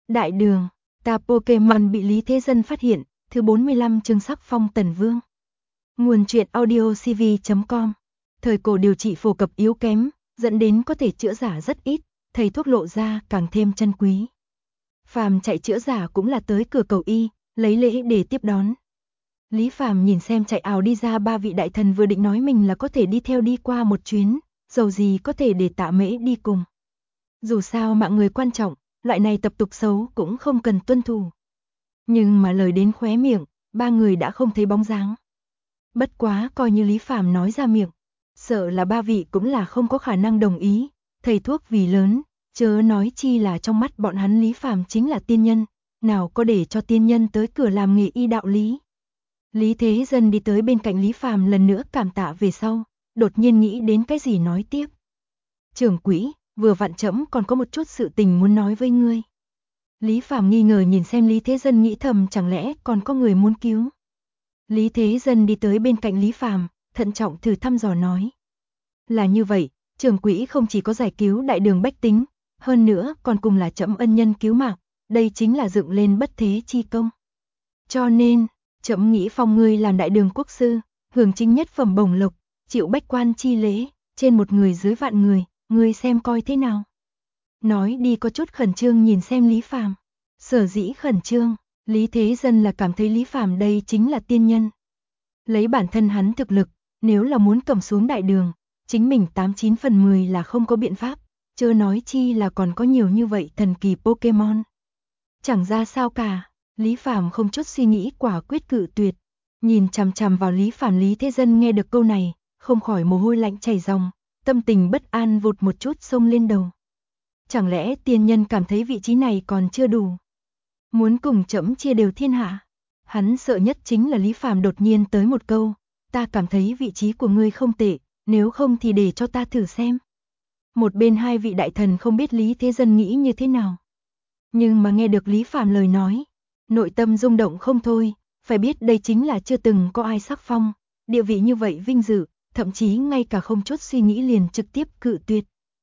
Đại đường, ta Pokemon bị Lý Thế Dân phát hiện, thứ 45 chương sắc phong Tần Vương. Nguồn truyện audio cv.com. Thời cổ điều trị phổ cập yếu kém, dẫn đến có thể chữa giả rất ít, thầy thuốc lộ ra càng thêm chân quý. Phàm chạy chữa giả cũng là tới cửa cầu y, lấy lễ để tiếp đón. Lý Phàm nhìn xem chạy ào đi ra ba vị đại thần vừa định nói mình là có thể đi theo đi qua một chuyến, dầu gì có thể để Tạ Mễ đi cùng. Dù sao mạng người quan trọng, loại này tập tục xấu cũng không cần tuân thủ. Nhưng mà lời đến khóe miệng, ba người đã không thấy bóng dáng. Bất quá coi như Lý Phàm nói ra miệng, sợ là ba vị cũng là không có khả năng đồng ý, thầy thuốc vì lớn, chớ nói chi là trong mắt bọn hắn Lý Phàm chính là tiên nhân, nào có để cho tiên nhân tới cửa làm nghề y đạo lý. Lý Thế Dân đi tới bên cạnh Lý Phàm lần nữa cảm tạ về sau, đột nhiên nghĩ đến cái gì nói tiếp. Trưởng quỹ, vừa vặn trẫm còn có một chút sự tình muốn nói với ngươi. Lý Phàm nghi ngờ nhìn xem Lý Thế Dân, nghĩ thầm chẳng lẽ còn có người muốn cứu. Lý Thế Dân đi tới bên cạnh Lý Phàm, thận trọng thử thăm dò nói. Là như vậy, trưởng quỹ không chỉ có giải cứu đại đường bách tính, hơn nữa còn cùng là trẫm ân nhân cứu mạng, đây chính là dựng lên bất thế chi công. Cho nên, trẫm nghĩ phong ngươi làm đại đường quốc sư, hưởng chính nhất phẩm bổng lộc, chịu bách quan chi lễ, trên một người dưới vạn người, ngươi xem coi thế nào. Nói đi có chút khẩn trương nhìn xem Lý Phàm. Sở dĩ khẩn trương, Lý Thế Dân là cảm thấy Lý Phàm đây chính là tiên nhân. Lấy bản thân hắn thực lực, nếu là muốn cầm xuống đại đường, chính mình 89 phần 10 là không có biện pháp, chớ nói chi là còn có nhiều như vậy thần kỳ Pokemon. Chẳng ra sao cả, Lý Phàm không chút suy nghĩ quả quyết cự tuyệt. Nhìn chằm chằm vào Lý Phàm, Lý Thế Dân nghe được câu này, không khỏi mồ hôi lạnh chảy ròng, tâm tình bất an vụt một chút xông lên đầu. Chẳng lẽ tiên nhân cảm thấy vị trí này còn chưa đủ, muốn cùng trẫm chia đều thiên hạ? Hắn sợ nhất chính là Lý Phàm đột nhiên tới một câu, ta cảm thấy vị trí của ngươi không tệ, nếu không thì để cho ta thử xem. Một bên hai vị đại thần không biết Lý Thế Dân nghĩ như thế nào, nhưng mà nghe được Lý Phàm lời nói, nội tâm rung động không thôi, phải biết đây chính là chưa từng có ai sắc phong, địa vị như vậy vinh dự, thậm chí ngay cả không chút suy nghĩ liền trực tiếp cự tuyệt.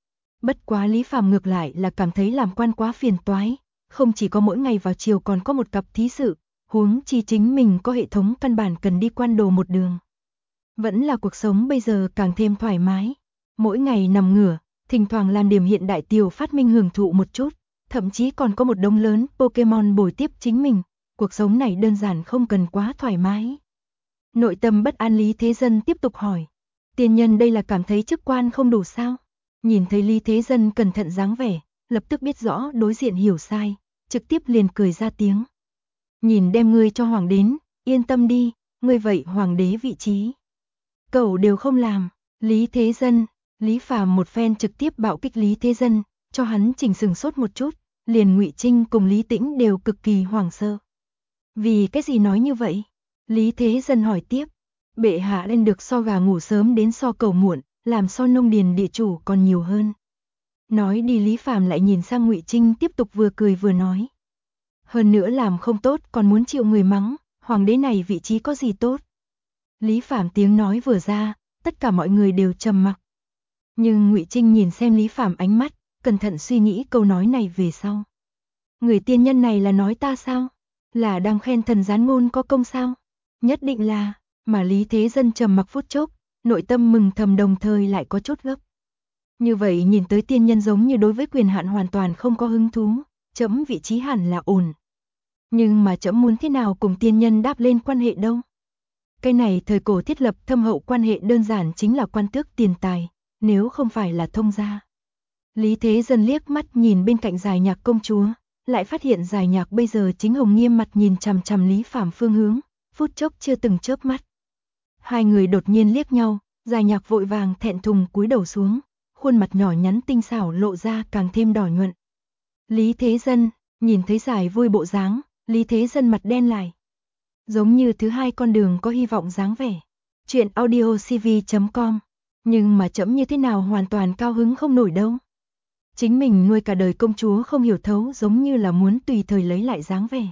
Bất quá Lý Phàm ngược lại là cảm thấy làm quan quá phiền toái, không chỉ có mỗi ngày vào chiều còn có một cặp thí sự, huống chi chính mình có hệ thống căn bản cần đi quan đồ một đường. Vẫn là cuộc sống bây giờ càng thêm thoải mái, mỗi ngày nằm ngửa, thỉnh thoảng làm điểm hiện đại tiểu phát minh hưởng thụ một chút, thậm chí còn có một đống lớn Pokemon bồi tiếp chính mình, cuộc sống này đơn giản không cần quá thoải mái. Nội tâm bất an Lý Thế Dân tiếp tục hỏi, tiên nhân đây là cảm thấy chức quan không đủ sao? Nhìn thấy Lý Thế Dân cẩn thận dáng vẻ, lập tức biết rõ đối diện hiểu sai, trực tiếp liền cười ra tiếng. Nhìn đem ngươi cho hoàng đến, yên tâm đi, ngươi vậy hoàng đế vị trí cậu đều không làm. Lý Thế Dân, Lý Phàm một phen trực tiếp bạo kích Lý Thế Dân, cho hắn chỉnh sừng sốt một chút, liền Ngụy Trinh cùng Lý Tĩnh đều cực kỳ hoảng sợ. Vì cái gì nói như vậy? Lý Thế Dân hỏi tiếp. Bệ hạ lên được so gà ngủ sớm đến so cầu muộn, làm so nông điền địa chủ còn nhiều hơn. Nói đi Lý Phàm lại nhìn sang Ngụy Trinh tiếp tục vừa cười vừa nói. Hơn nữa làm không tốt còn muốn chịu người mắng, hoàng đế này vị trí có gì tốt. Lý Phàm tiếng nói vừa ra, tất cả mọi người đều trầm mặc. Nhưng Ngụy Trinh nhìn xem Lý Phàm ánh mắt, cẩn thận suy nghĩ câu nói này về sau. Người tiên nhân này là nói ta sao? Là đang khen thần gián ngôn có công sao? Nhất định là, mà Lý Thế Dân trầm mặc phút chốc, nội tâm mừng thầm đồng thời lại có chút gấp. Như vậy nhìn tới tiên nhân giống như đối với quyền hạn hoàn toàn không có hứng thú, trẫm vị trí hẳn là ổn. Nhưng mà trẫm muốn thế nào cùng tiên nhân đáp lên quan hệ đâu? Cái này thời cổ thiết lập thâm hậu quan hệ đơn giản chính là quan tước tiền tài, nếu không phải là thông gia. Lý Thế Dân liếc mắt nhìn bên cạnh Giải Nhạc công chúa, lại phát hiện Giải Nhạc bây giờ chính hồng nghiêm mặt nhìn chằm chằm Lý Phàm phương hướng, phút chốc chưa từng chớp mắt. Hai người đột nhiên liếc nhau, Giải Nhạc vội vàng thẹn thùng cúi đầu xuống, khuôn mặt nhỏ nhắn tinh xảo lộ ra càng thêm đỏ nhuận. Lý Thế Dân, nhìn thấy Giải vui bộ dáng, Lý Thế Dân mặt đen lại. Giống như thứ hai con đường có hy vọng dáng vẻ. Chuyện audio cv.com. Nhưng mà trẫm như thế nào hoàn toàn cao hứng không nổi đâu. Chính mình nuôi cả đời công chúa không hiểu thấu, giống như là muốn tùy thời lấy lại dáng vẻ.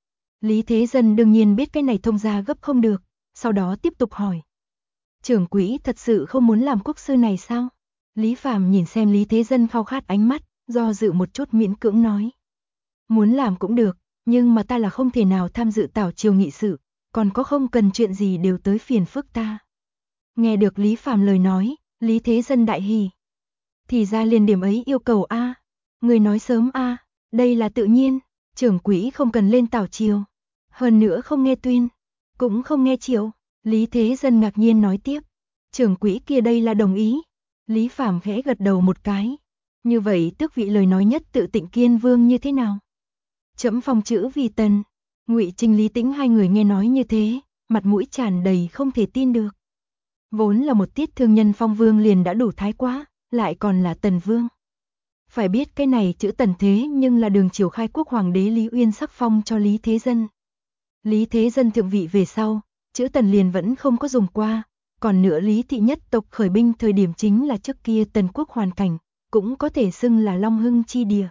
Lý Thế Dân đương nhiên biết cái này thông gia gấp không được, sau đó tiếp tục hỏi. Trưởng quỹ thật sự không muốn làm quốc sư này sao? Lý Phàm nhìn xem Lý Thế Dân khao khát ánh mắt, do dự một chút miễn cưỡng nói. muốn làm cũng được, nhưng mà ta là không thể nào tham dự tảo triều nghị sự, còn có không cần chuyện gì đều tới phiền phức ta. Nghe được Lý Phàm lời nói, Lý Thế Dân đại hỉ. Thì ra liền điểm ấy yêu cầu a, người nói sớm a, đây là tự nhiên, trưởng quỹ không cần lên tảo triều. Hơn nữa không nghe tuyên, cũng không nghe triệu. Lý Thế Dân ngạc nhiên nói tiếp, trưởng quỹ kia đây là đồng ý. Lý Phàm khẽ gật đầu một cái. Như vậy tước vị lời nói nhất tự Tịnh Kiên Vương như thế nào? Trẫm phong chữ vì tần. Ngụy Trinh Lý Tĩnh hai người nghe nói như thế, mặt mũi tràn đầy không thể tin được. Vốn là một tiết thương nhân phong vương liền đã đủ thái quá, lại còn là tần vương. Phải biết cái này chữ tần thế nhưng là đường triều khai quốc hoàng đế Lý Uyên sắc phong cho Lý Thế Dân. Lý Thế Dân thượng vị về sau, chữ tần liền vẫn không có dùng qua, còn nữa Lý thị nhất tộc khởi binh thời điểm chính là trước kia tần quốc hoàn cảnh, cũng có thể xưng là Long Hưng chi địa.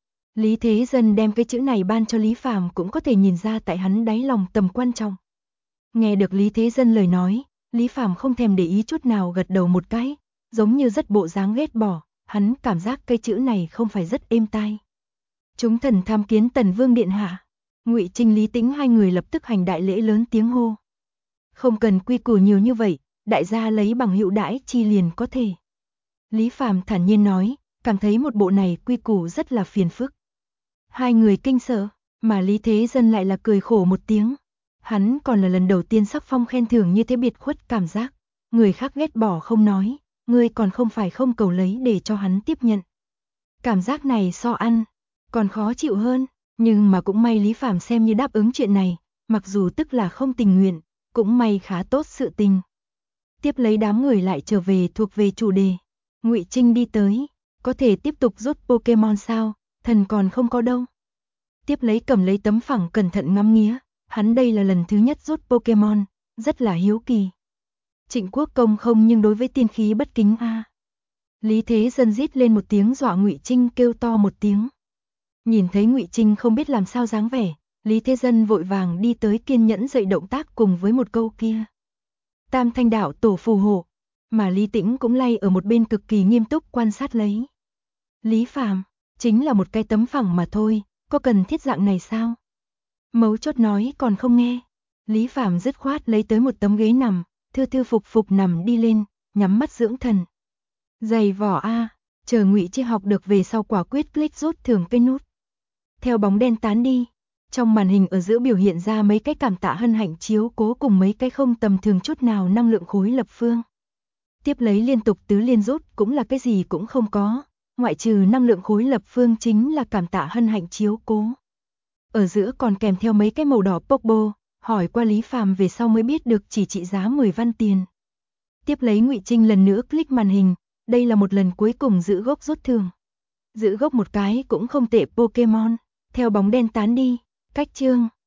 Lý Thế Dân đem cái chữ này ban cho Lý Phàm cũng có thể nhìn ra tại hắn đáy lòng tầm quan trọng. Nghe được Lý Thế Dân lời nói, Lý Phàm không thèm để ý chút nào gật đầu một cái, giống như rất bộ dáng ghét bỏ, hắn cảm giác cái chữ này không phải rất êm tai. Chúng thần tham kiến Tần Vương điện hạ. Ngụy Trinh Lý Tĩnh hai người lập tức hành đại lễ lớn tiếng hô. Không cần quy củ nhiều như vậy, đại gia lấy bằng hữu đãi chi liền có thể. Lý Phàm thản nhiên nói, cảm thấy một bộ này quy củ rất là phiền phức. Hai người kinh sợ, mà Lý Thế Dân lại là cười khổ một tiếng. Hắn còn là lần đầu tiên sắc phong khen thưởng như thế biệt khuất cảm giác. Người khác ghét bỏ không nói, người còn không phải không cầu lấy để cho hắn tiếp nhận. Cảm giác này so ăn, còn khó chịu hơn, nhưng mà cũng may Lý Phàm xem như đáp ứng chuyện này, mặc dù tức là không tình nguyện, cũng may khá tốt sự tình. Tiếp lấy đám người lại trở về thuộc về chủ đề. Ngụy Trinh đi tới, có thể tiếp tục rút Pokemon sao, thần còn không có đâu. Tiếp lấy cầm lấy tấm phẳng cẩn thận ngắm nghía, hắn đây là lần thứ nhất rút Pokemon, rất là hiếu kỳ. Trịnh Quốc Công không nhưng đối với tiên khí bất kính a. Lý Thế Dân rít lên một tiếng dọa Ngụy Trinh kêu to một tiếng. Nhìn thấy Ngụy Trinh không biết làm sao dáng vẻ, Lý Thế Dân vội vàng đi tới kiên nhẫn dạy động tác cùng với một câu kia. Tam Thanh Đạo tổ phù hộ, mà Lý Tĩnh cũng lay ở một bên cực kỳ nghiêm túc quan sát lấy. Lý Phàm, chính là một cái tấm phẳng mà thôi, có cần thiết dạng này sao? Mấu chốt nói còn không nghe. Lý Phàm dứt khoát lấy tới một tấm ghế nằm, thư thư phục phục nằm đi lên, nhắm mắt dưỡng thần. Dày vỏ a, chờ Ngụy Chi học được về sau quả quyết click rút thưởng cái nút. Theo bóng đen tán đi, trong màn hình ở giữa biểu hiện ra mấy cái cảm tạ hân hạnh chiếu cố cùng mấy cái không tầm thường chút nào năng lượng khối lập phương. Tiếp lấy liên tục tứ liên rút cũng là cái gì cũng không có, ngoại trừ năng lượng khối lập phương chính là cảm tạ hân hạnh chiếu cố. Ở giữa còn kèm theo mấy cái màu đỏ Pokeball, hỏi qua Lý Phàm về sau mới biết được chỉ trị giá 10 văn tiền. Tiếp lấy Ngụy Trinh lần nữa click màn hình, đây là một lần cuối cùng giữ gốc rút thưởng. Giữ gốc một cái cũng không tệ Pokemon, theo bóng đen tán đi, cách chương.